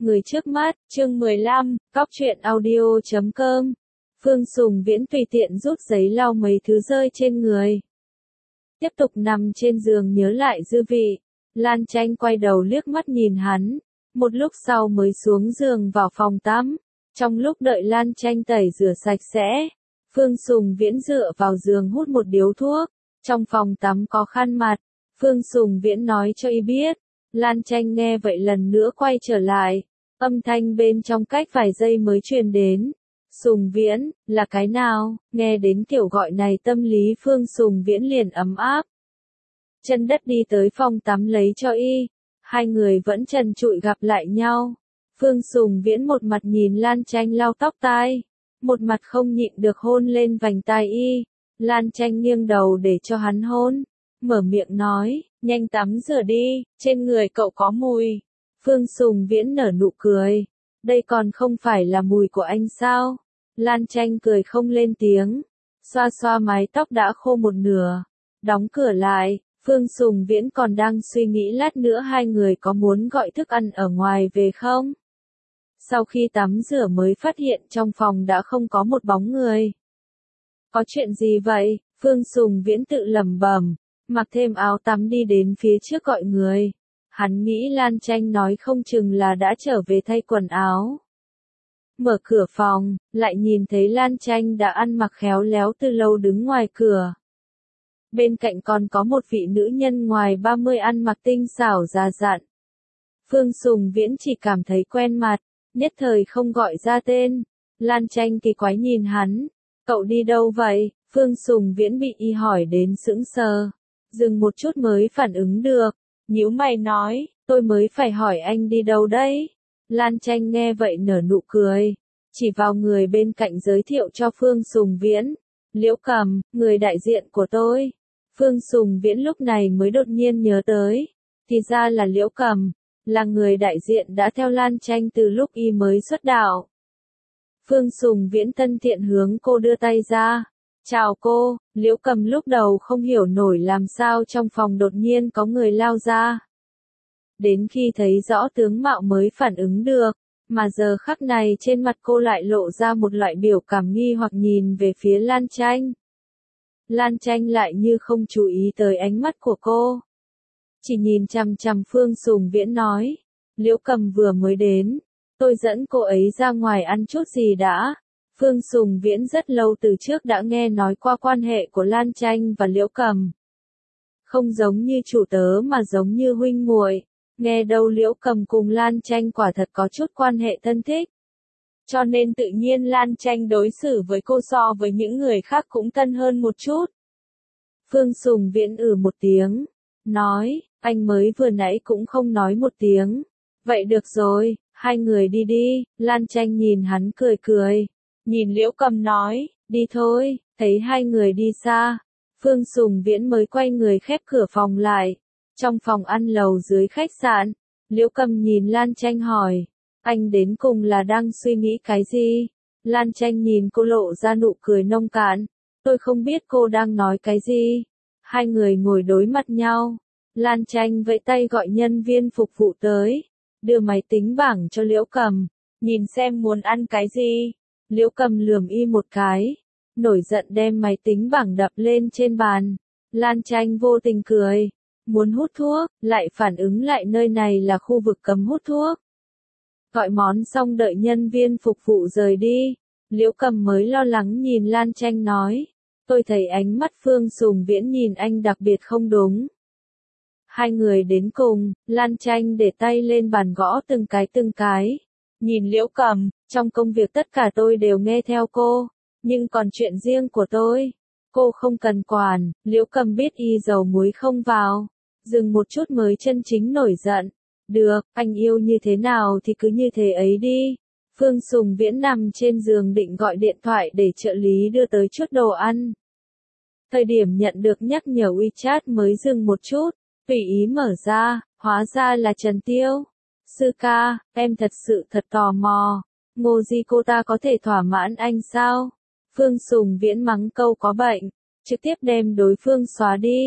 Người trước mắt, chương 15, cóc truyện audio.com. Phương Sùng Viễn tùy tiện rút giấy lau mấy thứ rơi trên người. Tiếp tục nằm trên giường nhớ lại dư vị. Lan Tranh quay đầu liếc mắt nhìn hắn. Một lúc sau mới xuống giường vào phòng tắm. Trong lúc đợi Lan Tranh tẩy rửa sạch sẽ, Phương Sùng Viễn dựa vào giường hút một điếu thuốc. Trong phòng tắm có khăn mặt. Phương Sùng Viễn nói cho y biết. Lan Tranh nghe vậy lần nữa quay trở lại. Âm thanh bên trong cách vài giây mới truyền đến. Sùng Viễn, là cái nào? Nghe đến kiểu gọi này tâm lý Phương Sùng Viễn liền ấm áp. Chân đất đi tới phòng tắm lấy cho y. Hai người vẫn trần trụi gặp lại nhau. Phương Sùng Viễn một mặt nhìn Lan Tranh lau tóc tai. Một mặt không nhịn được hôn lên vành tai y. Lan Tranh nghiêng đầu để cho hắn hôn. Mở miệng nói, nhanh tắm rửa đi, trên người cậu có mùi. Phương Sùng Viễn nở nụ cười. Đây còn không phải là mùi của anh sao? Lan Tranh cười không lên tiếng. Xoa xoa mái tóc đã khô một nửa. Đóng cửa lại, Phương Sùng Viễn còn đang suy nghĩ lát nữa hai người có muốn gọi thức ăn ở ngoài về không? Sau khi tắm rửa mới phát hiện trong phòng đã không có một bóng người. Có chuyện gì vậy? Phương Sùng Viễn tự lẩm bẩm, mặc thêm áo tắm đi đến phía trước gọi người. Hắn nghĩ Lan Tranh nói không chừng là đã trở về thay quần áo. Mở cửa phòng, lại nhìn thấy Lan Tranh đã ăn mặc khéo léo từ lâu đứng ngoài cửa. Bên cạnh còn có một vị nữ nhân ngoài 30 ăn mặc tinh xảo già dặn. Phương Sùng Viễn chỉ cảm thấy quen mặt, nhất thời không gọi ra tên. Lan Tranh kỳ quái nhìn hắn. Cậu đi đâu vậy? Phương Sùng Viễn bị y hỏi đến sững sờ. Dừng một chút mới phản ứng được. Nhíu mày nói, tôi mới phải hỏi anh đi đâu đấy? Lan Tranh nghe vậy nở nụ cười. Chỉ vào người bên cạnh giới thiệu cho Phương Sùng Viễn. Liễu Cầm, người đại diện của tôi. Phương Sùng Viễn lúc này mới đột nhiên nhớ tới. Thì ra là Liễu Cầm. Là người đại diện đã theo Lan Tranh từ lúc y mới xuất đạo. Phương Sùng Viễn thân thiện hướng cô đưa tay ra. Chào cô. Liễu Cầm lúc đầu không hiểu nổi làm sao trong phòng đột nhiên có người lao ra. Đến khi thấy rõ tướng mạo mới phản ứng được, mà giờ khắc này trên mặt cô lại lộ ra một loại biểu cảm nghi hoặc nhìn về phía Lan Tranh. Lan Tranh lại như không chú ý tới ánh mắt của cô. Chỉ nhìn chằm chằm Phương Sùng Viễn nói, Liễu Cầm vừa mới đến, tôi dẫn cô ấy ra ngoài ăn chút gì đã. Phương Sùng Viễn rất lâu từ trước đã nghe nói qua quan hệ của Lan Tranh và Liễu Cầm. Không giống như chủ tớ mà giống như huynh muội. Nghe đâu Liễu Cầm cùng Lan Tranh quả thật có chút quan hệ thân thích. Cho nên tự nhiên Lan Tranh đối xử với cô so với những người khác cũng thân hơn một chút. Phương Sùng Viễn một tiếng. Nói, anh mới vừa nãy cũng không nói một tiếng. Vậy được rồi, hai người đi đi. Lan Tranh nhìn hắn cười cười. Nhìn Liễu Cầm nói, đi thôi. Thấy hai người đi xa, Phương Sùng Viễn mới quay người khép cửa phòng lại. Trong phòng ăn lầu dưới khách sạn, Liễu Cầm nhìn Lan Tranh hỏi, anh đến cùng là đang suy nghĩ cái gì? Lan Tranh nhìn cô lộ ra nụ cười nông cạn, tôi không biết cô đang nói cái gì. Hai người ngồi đối mặt nhau, Lan Tranh vẫy tay gọi nhân viên phục vụ tới, đưa máy tính bảng cho Liễu Cầm, nhìn xem muốn ăn cái gì. Liễu Cầm lườm y một cái, nổi giận đem máy tính bảng đập lên trên bàn. Lan Tranh vô tình cười. Muốn hút thuốc, lại phản ứng lại nơi này là khu vực cấm hút thuốc. Gọi món xong đợi nhân viên phục vụ rời đi, Liễu Cầm mới lo lắng nhìn Lan Tranh nói, tôi thấy ánh mắt Phương Sùng Viễn nhìn anh đặc biệt không đúng. Hai người đến cùng, Lan Tranh để tay lên bàn gõ từng cái. Nhìn Liễu Cầm, trong công việc tất cả tôi đều nghe theo cô, nhưng còn chuyện riêng của tôi, cô không cần quản. Liễu Cầm biết y dầu muối không vào. Dừng một chút mới chân chính nổi giận. Được, anh yêu như thế nào thì cứ như thế ấy đi. Phương Sùng Viễn nằm trên giường định gọi điện thoại để trợ lý đưa tới chút đồ ăn. Thời điểm nhận được nhắc nhở WeChat mới dừng một chút, tùy ý mở ra, hóa ra là Trần Tiêu. Sư ca, em thật sự thật tò mò. Ngô Di cô ta có thể thỏa mãn anh sao? Phương Sùng Viễn mắng câu có bệnh, trực tiếp đem đối phương xóa đi.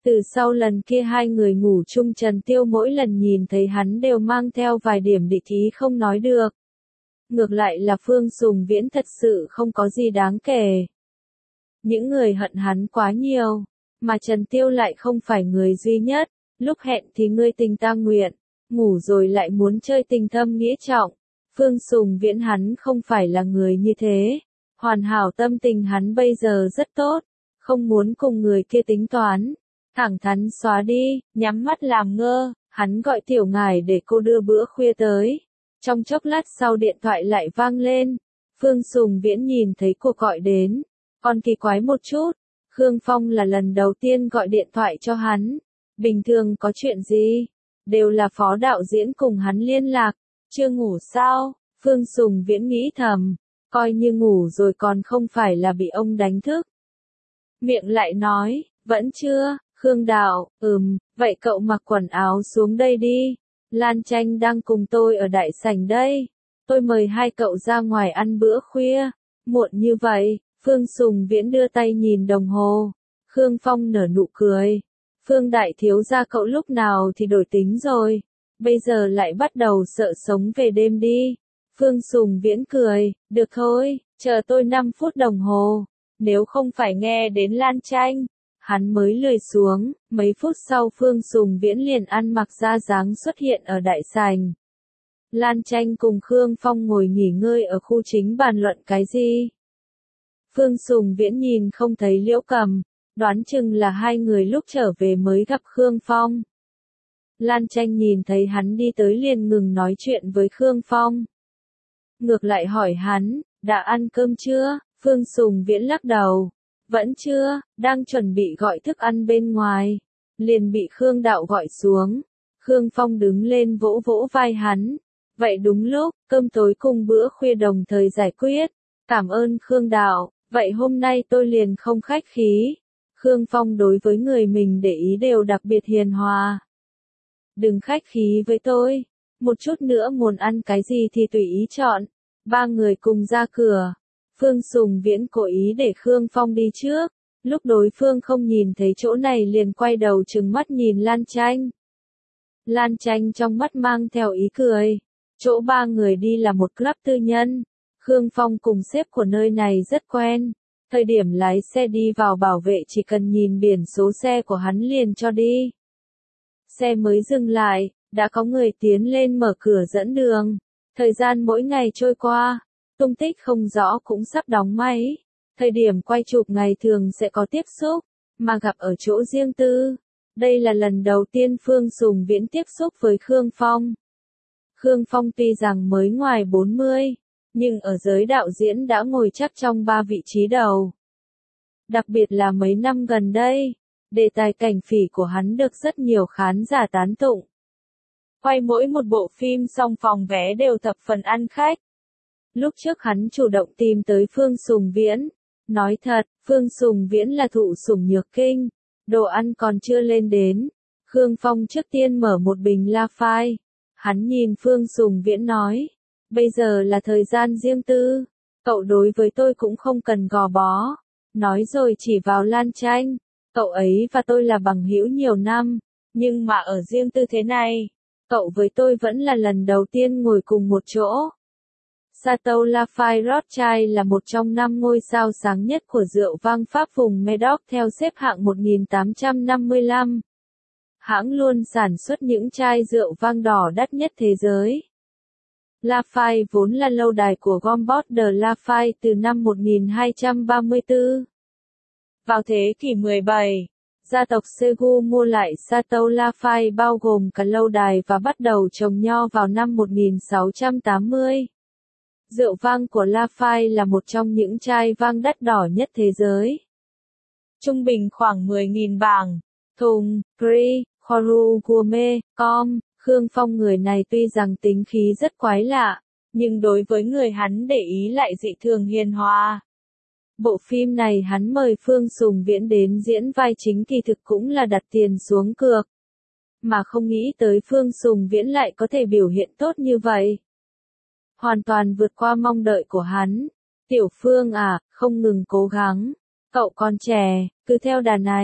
Từ sau lần kia hai người ngủ chung, Trần Tiêu mỗi lần nhìn thấy hắn đều mang theo vài điểm địch ý không nói được. Ngược lại là Phương Sùng Viễn thật sự không có gì đáng kể. Những người hận hắn quá nhiều, mà Trần Tiêu lại không phải người duy nhất. Lúc hẹn thì ngươi tình ta nguyện, ngủ rồi lại muốn chơi tình thâm nghĩa trọng. Phương Sùng Viễn hắn không phải là người như thế. Hoàn hảo tâm tình hắn bây giờ rất tốt, không muốn cùng người kia tính toán. Thẳng thắn xóa đi, nhắm mắt làm ngơ, hắn gọi Tiểu Ngải để cô đưa bữa khuya tới. Trong chốc lát sau điện thoại lại vang lên. Phương Sùng Viễn nhìn thấy cuộc gọi đến, còn kỳ quái một chút. Khương Phong là lần đầu tiên gọi điện thoại cho hắn. Bình thường có chuyện gì? Đều là phó đạo diễn cùng hắn liên lạc. Chưa ngủ sao? Phương Sùng Viễn nghĩ thầm. Coi như ngủ rồi còn không phải là bị ông đánh thức. Miệng lại nói, vẫn chưa. Khương Đạo, vậy cậu mặc quần áo xuống đây đi. Lan Tranh đang cùng tôi ở đại sảnh đây. Tôi mời hai cậu ra ngoài ăn bữa khuya. Muộn như vậy, Phương Sùng Viễn đưa tay nhìn đồng hồ. Khương Phong nở nụ cười. Phương đại thiếu gia cậu lúc nào thì đổi tính rồi. Bây giờ lại bắt đầu sợ sống về đêm đi. Phương Sùng Viễn cười, được thôi, chờ tôi 5 phút đồng hồ. Nếu không phải nghe đến Lan Tranh, hắn mới lười xuống. Mấy phút sau Phương Sùng Viễn liền ăn mặc ra dáng xuất hiện ở đại sảnh. Lan Tranh cùng Khương Phong ngồi nghỉ ngơi ở khu chính bàn luận cái gì. Phương Sùng Viễn nhìn không thấy Liễu Cầm, đoán chừng là hai người lúc trở về mới gặp Khương Phong. Lan Tranh nhìn thấy hắn đi tới liền ngừng nói chuyện với Khương Phong. Ngược lại hỏi hắn, đã ăn cơm chưa? Phương Sùng Viễn lắc đầu. Vẫn chưa, đang chuẩn bị gọi thức ăn bên ngoài. Liền bị Khương Đạo gọi xuống. Khương Phong đứng lên vỗ vỗ vai hắn. Vậy đúng lúc, cơm tối cùng bữa khuya đồng thời giải quyết. Cảm ơn Khương Đạo, vậy hôm nay tôi liền không khách khí. Khương Phong đối với người mình để ý đều đặc biệt hiền hòa. Đừng khách khí với tôi. Một chút nữa muốn ăn cái gì thì tùy ý chọn. Ba người cùng ra cửa. Phương Sùng Viễn cố ý để Khương Phong đi trước. Lúc đối phương không nhìn thấy chỗ này liền quay đầu trừng mắt nhìn Lan Tranh. Lan Tranh trong mắt mang theo ý cười. Chỗ ba người đi là một club tư nhân. Khương Phong cùng sếp của nơi này rất quen. Thời điểm lái xe đi vào bảo vệ chỉ cần nhìn biển số xe của hắn liền cho đi. Xe mới dừng lại, đã có người tiến lên mở cửa dẫn đường. Thời gian mỗi ngày trôi qua, tung tích không rõ cũng sắp đóng máy. Thời điểm quay chụp ngày thường sẽ có tiếp xúc, mà gặp ở chỗ riêng tư. Đây là lần đầu tiên Phương Sùng Viễn tiếp xúc với Khương Phong. Khương Phong tuy rằng mới ngoài 40, nhưng ở giới đạo diễn đã ngồi chắc trong 3 vị trí đầu. Đặc biệt là mấy năm gần đây, đề tài cảnh phỉ của hắn được rất nhiều khán giả tán tụng. Quay mỗi một bộ phim xong phòng vé đều thập phần ăn khách. Lúc trước hắn chủ động tìm tới Phương Sùng Viễn. Nói thật, Phương Sùng Viễn là thụ sủng nhược kinh. Đồ ăn còn chưa lên đến. Khương Phong trước tiên mở một bình La Phai. Hắn nhìn Phương Sùng Viễn nói. Bây giờ là thời gian riêng tư. Cậu đối với tôi cũng không cần gò bó. Nói rồi chỉ vào Lan Tranh. Cậu ấy và tôi là bằng hữu nhiều năm. Nhưng mà ở riêng tư thế này, cậu với tôi vẫn là lần đầu tiên ngồi cùng một chỗ. Chateau Lafite Rothschild là một trong 5 ngôi sao sáng nhất của rượu vang Pháp vùng Médoc theo xếp hạng 1855. Hãng luôn sản xuất những chai rượu vang đỏ đắt nhất thế giới. Lafite vốn là lâu đài của Gombert de Lafite từ năm 1234. Vào thế kỷ 17, gia tộc Segu mua lại Chateau Lafite bao gồm cả lâu đài và bắt đầu trồng nho vào năm 1680. Rượu vang của Lafite là một trong những chai vang đắt đỏ nhất thế giới. Trung bình khoảng 10.000 bảng. Thùng, Prix, Khoru Gourmet, Com, Khương Phong người này tuy rằng tính khí rất quái lạ, nhưng đối với người hắn để ý lại dị thường hiền hòa. Bộ phim này hắn mời Phương Sùng Viễn đến diễn vai chính kỳ thực cũng là đặt tiền xuống cược. Mà không nghĩ tới Phương Sùng Viễn lại có thể biểu hiện tốt như vậy. Hoàn toàn vượt qua mong đợi của hắn. Tiểu Phương à, không ngừng cố gắng. Cậu còn trẻ, cứ theo đà này,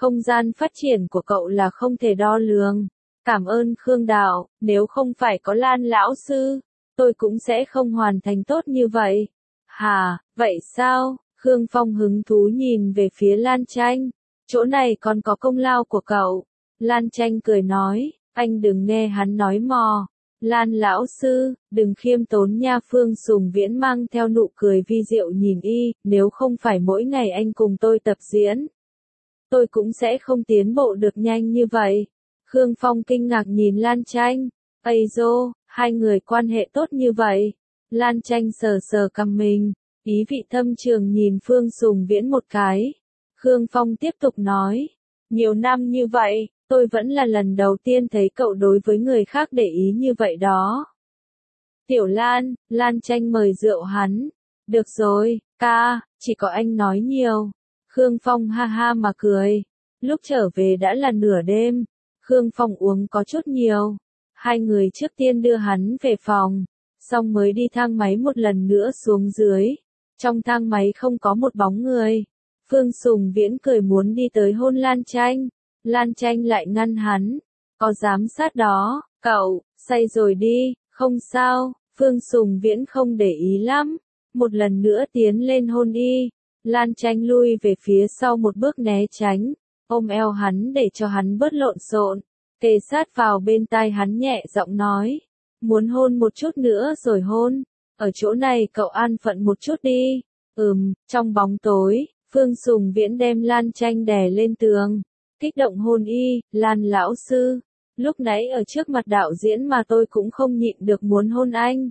Không gian phát triển của cậu là không thể đo lường. Cảm ơn Khương Đạo, nếu không phải có Lan lão sư, tôi cũng sẽ không hoàn thành tốt như vậy. Hả, vậy sao? Khương Phong hứng thú nhìn về phía Lan Tranh. Chỗ này còn có công lao của cậu. Lan Tranh cười nói, anh đừng nghe hắn nói mò. Lan lão sư, đừng khiêm tốn nha. Phương Sùng Viễn mang theo nụ cười vi diệu nhìn y, nếu không phải mỗi ngày anh cùng tôi tập diễn, tôi cũng sẽ không tiến bộ được nhanh như vậy. Khương Phong kinh ngạc nhìn Lan Tranh, Ây dô, hai người quan hệ tốt như vậy. Lan Tranh sờ sờ cằm mình, ý vị thâm trường nhìn Phương Sùng Viễn một cái. Khương Phong tiếp tục nói, nhiều năm như vậy, tôi vẫn là lần đầu tiên thấy cậu đối với người khác để ý như vậy đó. Tiểu Lan, Lan Tranh mời rượu hắn. Được rồi, ca, chỉ có anh nói nhiều. Khương Phong ha ha mà cười. Lúc trở về đã là nửa đêm. Khương Phong uống có chút nhiều. Hai người trước tiên đưa hắn về phòng, xong mới đi thang máy một lần nữa xuống dưới. Trong thang máy không có một bóng người. Phương Sùng Viễn cười muốn đi tới hôn Lan Tranh. Lan Tranh lại ngăn hắn. Có giám sát đó, cậu, say rồi đi, không sao. Phương Sùng Viễn không để ý lắm. Một lần nữa tiến lên hôn y. Lan Tranh lui về phía sau một bước né tránh. Ôm eo hắn để cho hắn bớt lộn xộn. Kề sát vào bên tai hắn nhẹ giọng nói. Muốn hôn một chút nữa rồi hôn. Ở chỗ này cậu an phận một chút đi. Trong bóng tối, Phương Sùng Viễn đem Lan Tranh đè lên tường. Kích động hôn y, Lan lão sư. Lúc nãy ở trước mặt đạo diễn mà tôi cũng không nhịn được muốn hôn anh.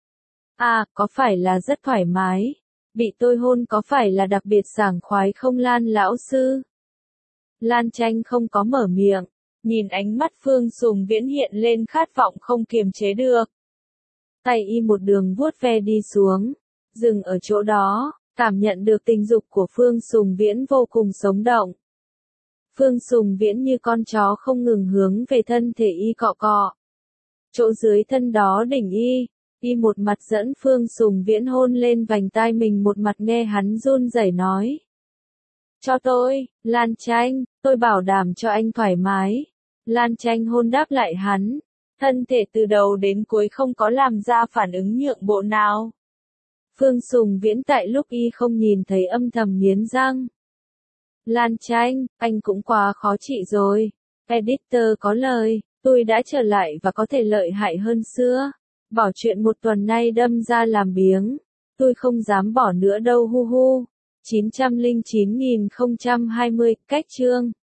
À, có phải là rất thoải mái? Bị tôi hôn có phải là đặc biệt sảng khoái không Lan lão sư? Lan Tranh không có mở miệng, nhìn ánh mắt Phương Sùng Viễn hiện lên khát vọng không kiềm chế được. Tay y một đường vuốt ve đi xuống, dừng ở chỗ đó, cảm nhận được tình dục của Phương Sùng Viễn vô cùng sống động. Phương Sùng Viễn như con chó không ngừng hướng về thân thể y cọ cọ. Chỗ dưới thân đó đỉnh y một mặt dẫn Phương Sùng Viễn hôn lên vành tai mình, một mặt nghe hắn run rẩy nói. Cho tôi, Lan Tranh, tôi bảo đảm cho anh thoải mái. Lan Tranh hôn đáp lại hắn, thân thể từ đầu đến cuối không có làm ra phản ứng nhượng bộ nào. Phương Sùng Viễn tại lúc y không nhìn thấy âm thầm nghiến răng. Lan Tranh, anh cũng quá khó trị rồi. Editor có lời, tôi đã trở lại và có thể lợi hại hơn xưa. Bỏ chuyện một tuần nay đâm ra làm biếng. Tôi không dám bỏ nữa đâu hu hu. 909.020, cách chương.